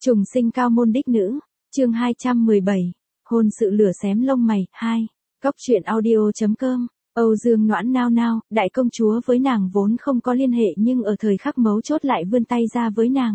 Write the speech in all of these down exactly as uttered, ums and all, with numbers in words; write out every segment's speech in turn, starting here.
Trùng sinh cao môn đích nữ, chương hai trăm mười bảy, hôn sự lửa xém lông mày, hai, góc truyện audio.com, Âu Dương Noãn nao nao, đại công chúa với nàng vốn không có liên hệ nhưng ở thời khắc mấu chốt lại vươn tay ra với nàng.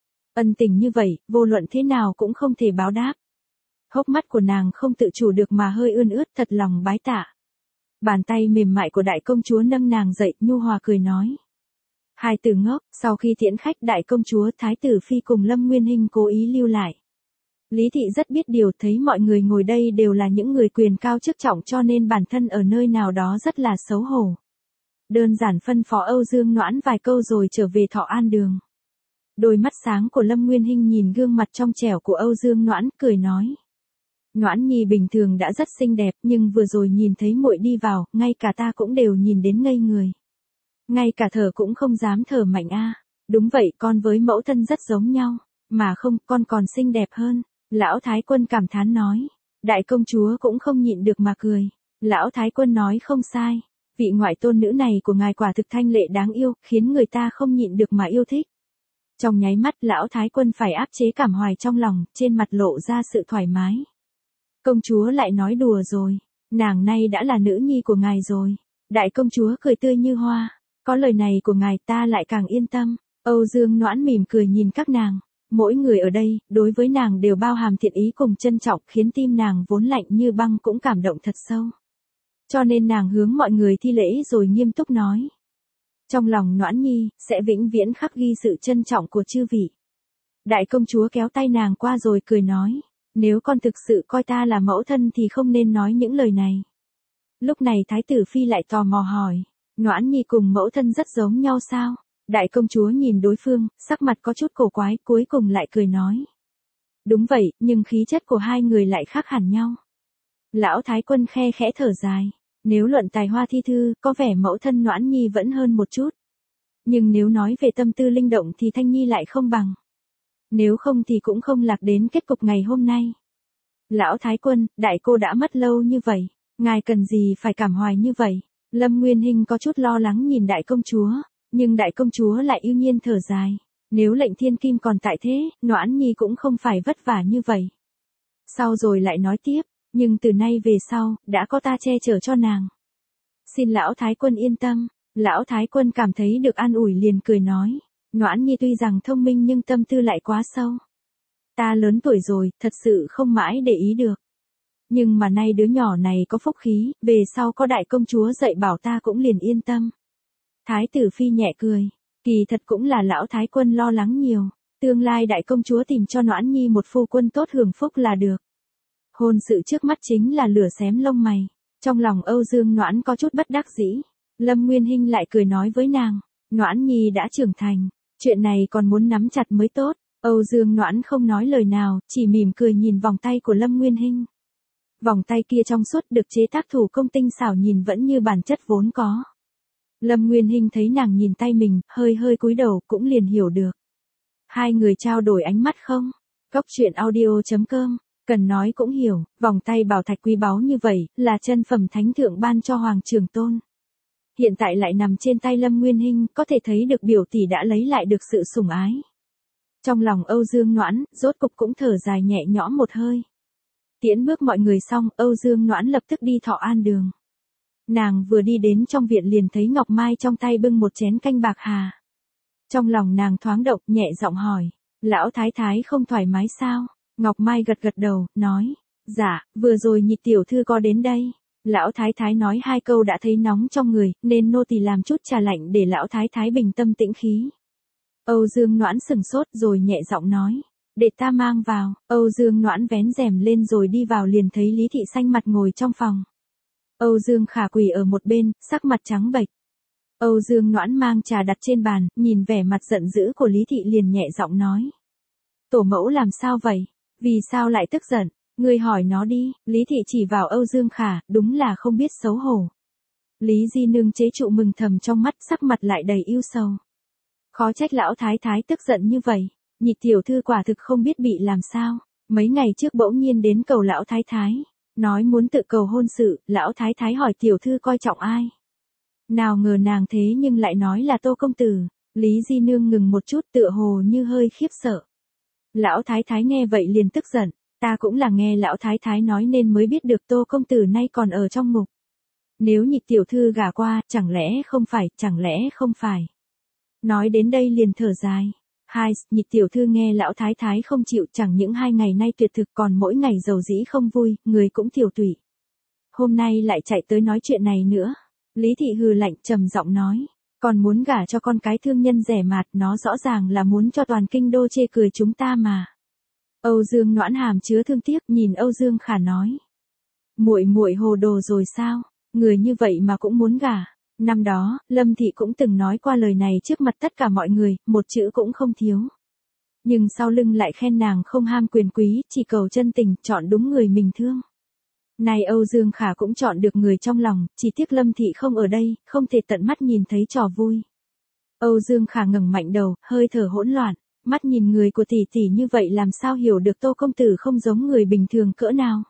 Ân tình như vậy, vô luận thế nào cũng không thể báo đáp. Hốc mắt của nàng không tự chủ được mà hơi ươn ướt, thật lòng bái tạ. Bàn tay mềm mại của đại công chúa nâng nàng dậy, nhu hòa cười nói. Hai từ ngốc, sau khi tiễn khách đại công chúa Thái tử Phi cùng Lâm Nguyên Hinh cố ý lưu lại. Lý thị rất biết điều, thấy mọi người ngồi đây đều là những người quyền cao chức trọng cho nên bản thân ở nơi nào đó rất là xấu hổ. Đơn giản phân phó Âu Dương Noãn vài câu rồi trở về Thọ An Đường. Đôi mắt sáng của Lâm Nguyên Hinh nhìn gương mặt trong trẻo của Âu Dương Noãn, cười nói. Noãn nhi bình thường đã rất xinh đẹp nhưng vừa rồi nhìn thấy muội đi vào, ngay cả ta cũng đều nhìn đến ngây người. Ngay cả thở cũng không dám thở mạnh a. Đúng vậy, con với mẫu thân rất giống nhau, mà không, con còn xinh đẹp hơn. Lão Thái Quân cảm thán nói. Đại công chúa cũng không nhịn được mà cười. Lão Thái Quân nói không sai. Vị ngoại tôn nữ này của ngài quả thực thanh lệ đáng yêu, khiến người ta không nhịn được mà yêu thích. Trong nháy mắt Lão Thái Quân phải áp chế cảm hoài trong lòng, trên mặt lộ ra sự thoải mái. Công chúa lại nói đùa rồi. Nàng nay đã là nữ nhi của ngài rồi. Đại công chúa cười tươi như hoa. Có lời này của ngài ta lại càng yên tâm. Âu Dương Noãn mỉm cười nhìn các nàng. Mỗi người ở đây, đối với nàng đều bao hàm thiện ý cùng trân trọng, khiến tim nàng vốn lạnh như băng cũng cảm động thật sâu. Cho nên nàng hướng mọi người thi lễ rồi nghiêm túc nói. Trong lòng Noãn nhi, sẽ vĩnh viễn khắc ghi sự trân trọng của chư vị. Đại công chúa kéo tay nàng qua rồi cười nói. Nếu con thực sự coi ta là mẫu thân thì không nên nói những lời này. Lúc này Thái tử Phi lại tò mò hỏi. Noãn nhi cùng mẫu thân rất giống nhau sao? Đại công chúa nhìn đối phương, sắc mặt có chút cổ quái, cuối cùng lại cười nói. Đúng vậy, nhưng khí chất của hai người lại khác hẳn nhau. Lão Thái Quân khe khẽ thở dài. Nếu luận tài hoa thi thư, có vẻ mẫu thân Noãn nhi vẫn hơn một chút. Nhưng nếu nói về tâm tư linh động thì Thanh nhi lại không bằng. Nếu không thì cũng không lạc đến kết cục ngày hôm nay. Lão Thái Quân, đại cô đã mất lâu như vậy, ngài cần gì phải cảm hoài như vậy? Lâm Nguyên Hinh có chút lo lắng nhìn đại công chúa, nhưng đại công chúa lại yêu nhiên thở dài. Nếu lệnh thiên kim còn tại thế, Noãn nhi cũng không phải vất vả như vậy. Sau rồi lại nói tiếp, nhưng từ nay về sau, đã có ta che chở cho nàng. Xin Lão Thái Quân yên tâm. Lão Thái Quân cảm thấy được an ủi liền cười nói. Noãn nhi tuy rằng thông minh nhưng tâm tư lại quá sâu. Ta lớn tuổi rồi, thật sự không mãi để ý được. Nhưng mà nay đứa nhỏ này có phúc khí, về sau có đại công chúa dạy bảo ta cũng liền yên tâm. Thái tử Phi nhẹ cười, kỳ thật cũng là Lão Thái Quân lo lắng nhiều, tương lai đại công chúa tìm cho Noãn nhi một phu quân tốt hưởng phúc là được. Hôn sự trước mắt chính là lửa xém lông mày, trong lòng Âu Dương Noãn có chút bất đắc dĩ. Lâm Nguyên Hinh lại cười nói với nàng, Noãn nhi đã trưởng thành, chuyện này còn muốn nắm chặt mới tốt. Âu Dương Noãn không nói lời nào, chỉ mỉm cười nhìn vòng tay của Lâm Nguyên Hinh. Vòng tay kia trong suốt được chế tác thủ công tinh xảo, nhìn vẫn như bản chất vốn có. Lâm Nguyên Hinh thấy nàng nhìn tay mình, hơi hơi cúi đầu cũng liền hiểu được. Hai người trao đổi ánh mắt không? Góc truyện audio.com, cần nói cũng hiểu, vòng tay bảo thạch quý báu như vậy, là chân phẩm thánh thượng ban cho Hoàng Trường Tôn. Hiện tại lại nằm trên tay Lâm Nguyên Hinh, có thể thấy được biểu tỷ đã lấy lại được sự sủng ái. Trong lòng Âu Dương Noãn, rốt cục cũng thở dài nhẹ nhõm một hơi. Tiễn bước mọi người xong, Âu Dương Noãn lập tức đi Thọ An Đường. Nàng vừa đi đến trong viện liền thấy Ngọc Mai trong tay bưng một chén canh bạc hà. Trong lòng nàng thoáng động, nhẹ giọng hỏi, Lão Thái Thái không thoải mái sao? Ngọc Mai gật gật đầu, nói, dạ, vừa rồi Nhị tiểu thư có đến đây. Lão Thái Thái nói hai câu đã thấy nóng trong người, nên nô tỳ làm chút trà lạnh để Lão Thái Thái bình tâm tĩnh khí. Âu Dương Noãn sừng sốt rồi nhẹ giọng nói, để ta mang vào. Âu Dương Noãn vén rèm lên rồi đi vào liền thấy Lý thị xanh mặt ngồi trong phòng. Âu Dương Khả quỳ ở một bên, sắc mặt trắng bệch. Âu Dương Noãn mang trà đặt trên bàn, nhìn vẻ mặt giận dữ của Lý thị liền nhẹ giọng nói. Tổ mẫu làm sao vậy? Vì sao lại tức giận? Ngươi hỏi nó đi. Lý thị chỉ vào Âu Dương Khả, đúng là không biết xấu hổ. Lý Di Nương chế trụ mừng thầm trong mắt, sắc mặt lại đầy ưu sầu. Khó trách Lão Thái Thái tức giận như vậy. Nhị tiểu thư quả thực không biết bị làm sao. Mấy ngày trước bỗng nhiên đến cầu Lão Thái Thái, nói muốn tự cầu hôn sự. Lão Thái Thái hỏi tiểu thư coi trọng ai. Nào ngờ nàng thế nhưng lại nói là Tô công tử. Lý Di Nương ngừng một chút, tựa hồ như hơi khiếp sợ. Lão thái thái nghe vậy liền tức giận, ta cũng là nghe lão thái thái nói nên mới biết được Tô công tử nay còn ở trong ngục. Nếu Nhị tiểu thư gả qua, chẳng lẽ không phải, chẳng lẽ không phải. Nói đến đây liền thở dài. Hai, Nhị tiểu thư nghe lão thái thái không chịu, chẳng những hai ngày nay tuyệt thực còn mỗi ngày giàu dĩ không vui, người cũng tiểu tụy. Hôm nay lại chạy tới nói chuyện này nữa. Lý thị hừ lạnh trầm giọng nói, còn muốn gả cho con cái thương nhân rẻ mạt, nó rõ ràng là muốn cho toàn kinh đô chê cười chúng ta mà. Âu Dương Noãn hàm chứa thương tiếc nhìn Âu Dương Khả nói, muội muội hồ đồ rồi sao, người như vậy mà cũng muốn gả. Năm đó, Lâm thị cũng từng nói qua lời này trước mặt tất cả mọi người, một chữ cũng không thiếu. Nhưng sau lưng lại khen nàng không ham quyền quý, chỉ cầu chân tình, chọn đúng người mình thương. Này Âu Dương Khả cũng chọn được người trong lòng, chỉ tiếc Lâm thị không ở đây, không thể tận mắt nhìn thấy trò vui. Âu Dương Khả ngẩng mạnh đầu, hơi thở hỗn loạn, mắt nhìn người của tỷ tỷ như vậy làm sao hiểu được Tô công tử không giống người bình thường cỡ nào.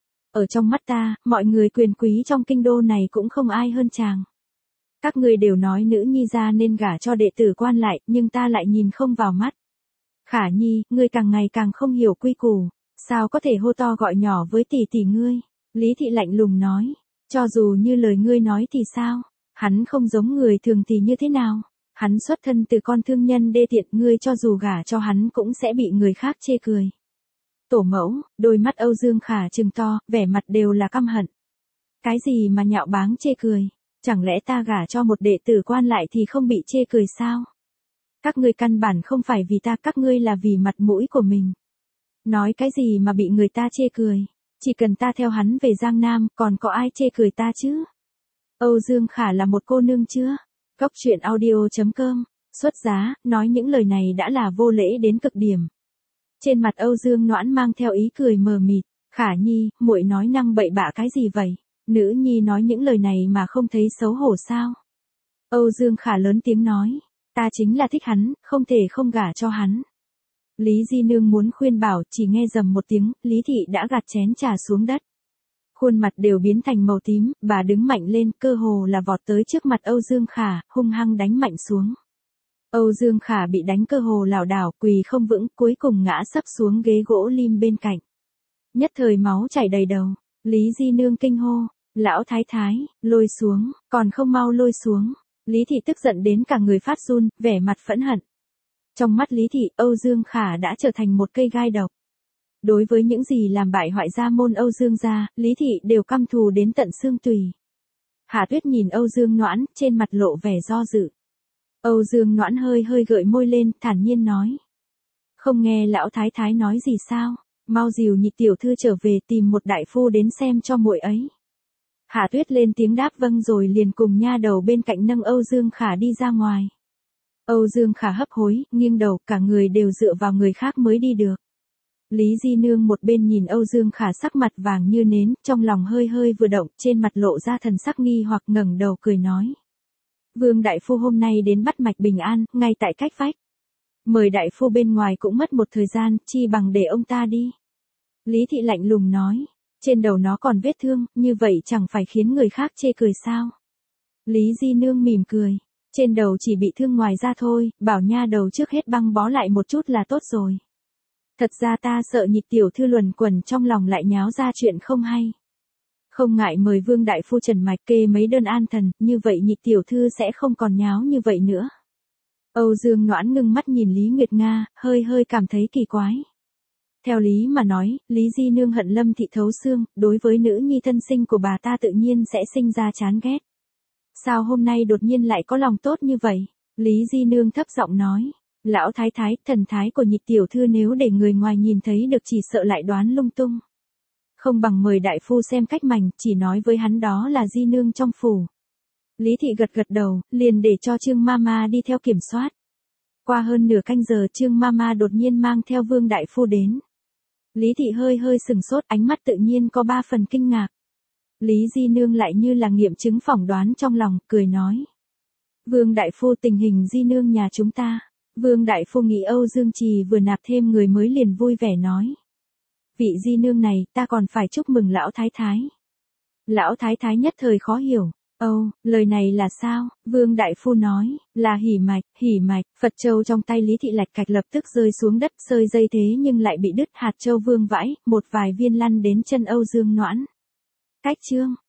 Ở trong mắt ta, mọi người quyền quý trong kinh đô này cũng không ai hơn chàng. Các người đều nói nữ nhi ra nên gả cho đệ tử quan lại, nhưng ta lại nhìn không vào mắt. Khả nhi, ngươi càng ngày càng không hiểu quy củ, sao có thể hô to gọi nhỏ với tỷ tỷ ngươi. Lý thị lạnh lùng nói, cho dù như lời ngươi nói thì sao, hắn không giống người thường thì như thế nào, hắn xuất thân từ con thương nhân đê tiện, ngươi cho dù gả cho hắn cũng sẽ bị người khác chê cười. Tổ mẫu, đôi mắt Âu Dương Khả trừng to, vẻ mặt đều là căm hận. Cái gì mà nhạo báng chê cười, chẳng lẽ ta gả cho một đệ tử quan lại thì không bị chê cười sao? Các ngươi căn bản không phải vì ta, các ngươi là vì mặt mũi của mình. Nói cái gì mà bị người ta chê cười, chỉ cần ta theo hắn về Giang Nam, còn có ai chê cười ta chứ? Âu Dương Khả là một cô nương chưa? Góc truyện audio chấm com, xuất giá, nói những lời này đã là vô lễ đến cực điểm. Trên mặt Âu Dương Noãn mang theo ý cười mờ mịt, Khả nhi, muội nói năng bậy bạ cái gì vậy? Nữ nhi nói những lời này mà không thấy xấu hổ sao? Âu Dương Khả lớn tiếng nói, ta chính là thích hắn, không thể không gả cho hắn. Lý Di Nương muốn khuyên bảo, chỉ nghe rầm một tiếng, Lý Thị đã gạt chén trà xuống đất. Khuôn mặt đều biến thành màu tím, bà đứng mạnh lên, cơ hồ là vọt tới trước mặt Âu Dương Khả, hung hăng đánh mạnh xuống. Âu Dương Khả bị đánh cơ hồ lảo đảo, quỳ không vững, cuối cùng ngã sấp xuống ghế gỗ lim bên cạnh. Nhất thời máu chảy đầy đầu, Lý Di Nương kinh hô, lão thái thái, lôi xuống, còn không mau lôi xuống. Lý Thị tức giận đến cả người phát run, vẻ mặt phẫn hận. Trong mắt Lý Thị, Âu Dương Khả đã trở thành một cây gai độc. Đối với những gì làm bại hoại gia môn Âu Dương gia, Lý Thị đều căm thù đến tận xương tùy. Hạ Tuyết nhìn Âu Dương Noãn, trên mặt lộ vẻ do dự. Âu Dương Noãn hơi hơi gợi môi lên, thản nhiên nói. Không nghe lão thái thái nói gì sao, mau dìu Nhị tiểu thư trở về tìm một đại phu đến xem cho muội ấy. Hạ Tuyết lên tiếng đáp vâng rồi liền cùng nha đầu bên cạnh nâng Âu Dương Khả đi ra ngoài. Âu Dương Khả hấp hối, nghiêng đầu, cả người đều dựa vào người khác mới đi được. Lý Di Nương một bên nhìn Âu Dương Khả sắc mặt vàng như nến, trong lòng hơi hơi vừa động, trên mặt lộ ra thần sắc nghi hoặc ngẩng đầu cười nói. Vương đại phu hôm nay đến bắt mạch bình an, ngay tại cách vách. Mời đại phu bên ngoài cũng mất một thời gian, chi bằng để ông ta đi. Lý Thị lạnh lùng nói. Trên đầu nó còn vết thương, như vậy chẳng phải khiến người khác chê cười sao? Lý Di Nương mỉm cười. Trên đầu chỉ bị thương ngoài da thôi, bảo nha đầu trước hết băng bó lại một chút là tốt rồi. Thật ra ta sợ Nhị tiểu thư luẩn quẩn trong lòng lại nháo ra chuyện không hay. Không ngại mời Vương đại phu trần mạch kê mấy đơn an thần, như vậy Nhị tiểu thư sẽ không còn nháo như vậy nữa. Âu Dương Noãn ngưng mắt nhìn Lý Nguyệt Nga, hơi hơi cảm thấy kỳ quái. Theo lý mà nói, Lý Di Nương hận Lâm Thị thấu xương, đối với nữ nhi thân sinh của bà ta tự nhiên sẽ sinh ra chán ghét. Sao hôm nay đột nhiên lại có lòng tốt như vậy? Lý Di Nương thấp giọng nói. Lão thái thái, thần thái của Nhị tiểu thư nếu để người ngoài nhìn thấy được chỉ sợ lại đoán lung tung. Không bằng mời đại phu xem cách mành, chỉ nói với hắn đó là Di Nương trong phủ. Lý Thị gật gật đầu, liền để cho Trương Mama đi theo kiểm soát. Qua hơn nửa canh giờ Trương Mama đột nhiên mang theo Vương đại phu đến. Lý Thị hơi hơi sừng sốt, ánh mắt tự nhiên có ba phần kinh ngạc. Lý Di Nương lại như là nghiệm chứng phỏng đoán trong lòng, cười nói. Vương đại phu, tình hình Di Nương nhà chúng ta. Vương đại phu nghĩ Âu Dương Trì vừa nạp thêm người mới liền vui vẻ nói. Vị Di Nương này, ta còn phải chúc mừng lão thái thái. Lão thái thái nhất thời khó hiểu, Âu, lời này là sao? Vương Đại Phu nói, là hỉ mạch, hỉ mạch, Phật châu trong tay Lý Thị lạch cạch lập tức rơi xuống đất, sơi dây thế nhưng lại bị đứt, hạt châu vương vãi, một vài viên lăn đến chân Âu Dương Noãn. Cách chương